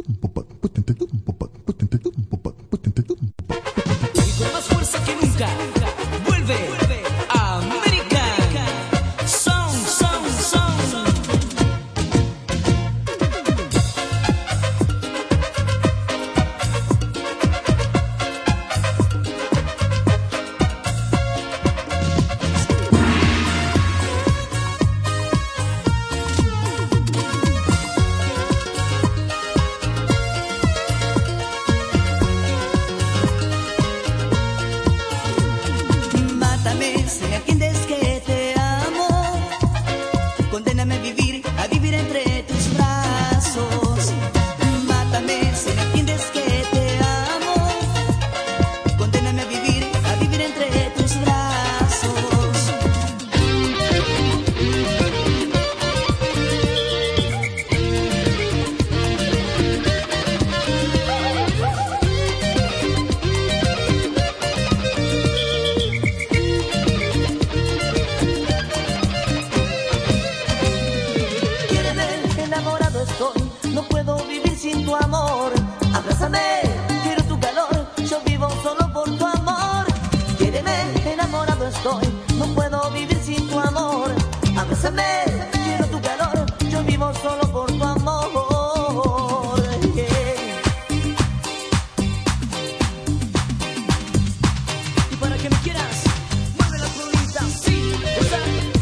Y con más fuerza que nunca, vuelve a American Sound. Mátame si me entiendes que te amo. Condéname a vivir entre tus brazos. Mátame si me entiendes que te amo. Condéname a vivir entre tus brazos. Quiéreme, enamorado estoy, no puedo vivir sin tu amor. Abrázame, quiero tu calor, yo vivo solo por tu amor. Quiéreme, enamorado estoy, no puedo vivir sin tu amor. Abrázame, quiero tu calor, yo vivo solo por tu amor. Yeah. Y para que me quieras, mueve la colita, sí, esa.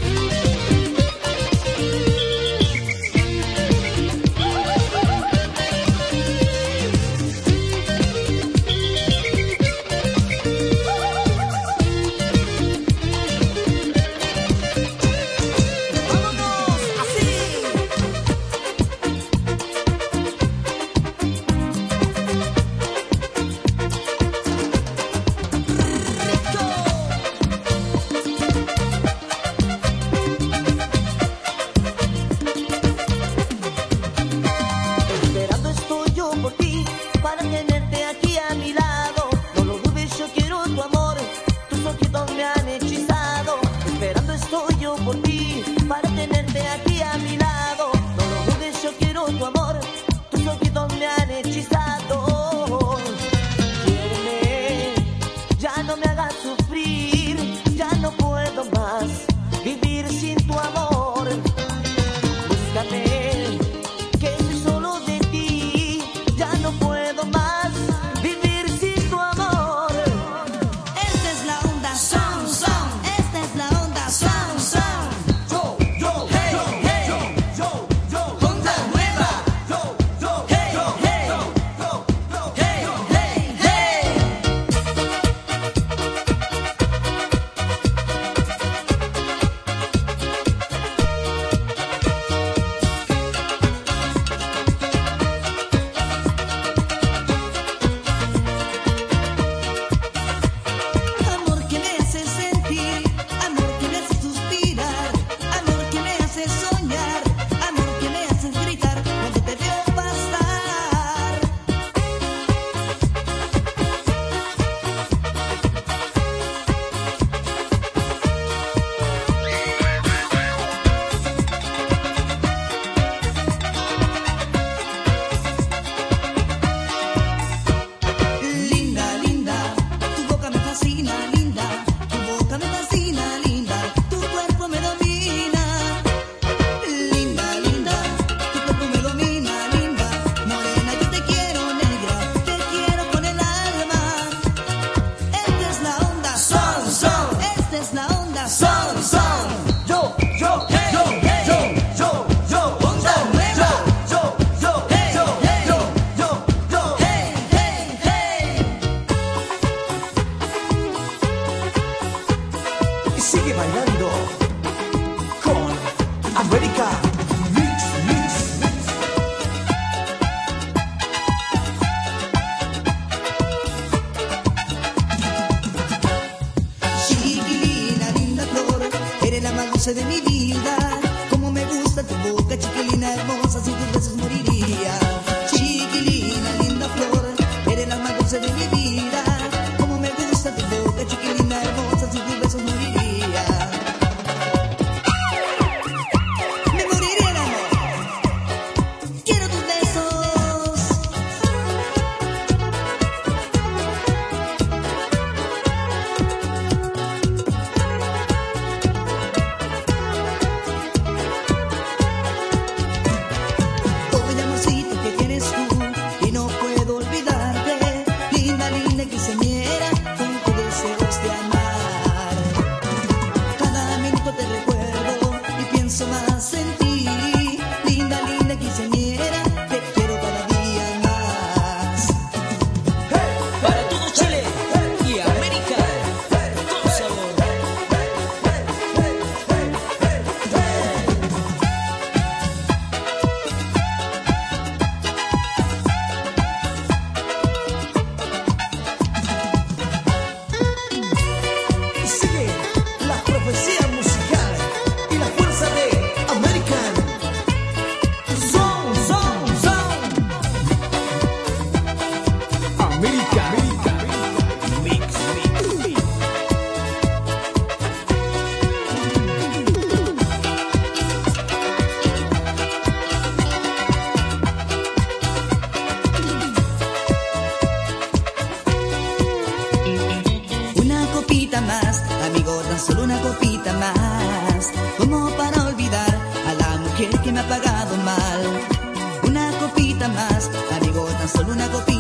Vámonos, así. Esperando estoy yo por ti, para tenerte aquí a mi lado. No lo dudes, yo quiero tu amor, tus ojitos me han hechizado. Esperando estoy yo por ti, para tenerte aquí a mi lado. No lo dudes, yo quiero tu amor, tus ojitos me han hechizado. Quiéreme, ya no me hagas sufrir, ya no puedo más vivir sin tu amor. Búscame, que estoy solo de ti, ya no puedo más vivir sin tu amor. Esta es la onda sound, esta es la onda sound. Onda nueva. Hey, hey. Amor que me hace sentir, amor que me hace suspirar, amor que me hace soñar, amor que me hace gritar cuando te veo pasar. Linda, linda, tu boca me fascina, linda, tu boca me fascina, linda, tu cuerpo me domina. Linda, linda, tu cuerpo me domina, linda, morena, yo te quiero negra, te quiero con el alma. Esta es la onda sound, esta es la onda sound. Onda nueva. Y sigue bailando con América Mix. Chiquilina, linda flor, eres la más dulce de mi vida. Como me gusta tu boca, chiquilina hermosa, sin tus besos moriría. Chiquilina, linda flor, eres la más dulce de mi vida. Como me gusta tu boca, chiquilina hermosa, sin tus besos moriría. Me moriría de amor. Quiero tus besos. más, amigo, tan solo una copita más, como para olvidar a la mujer que me ha pagado mal. Una copita más, amigo, tan solo una copita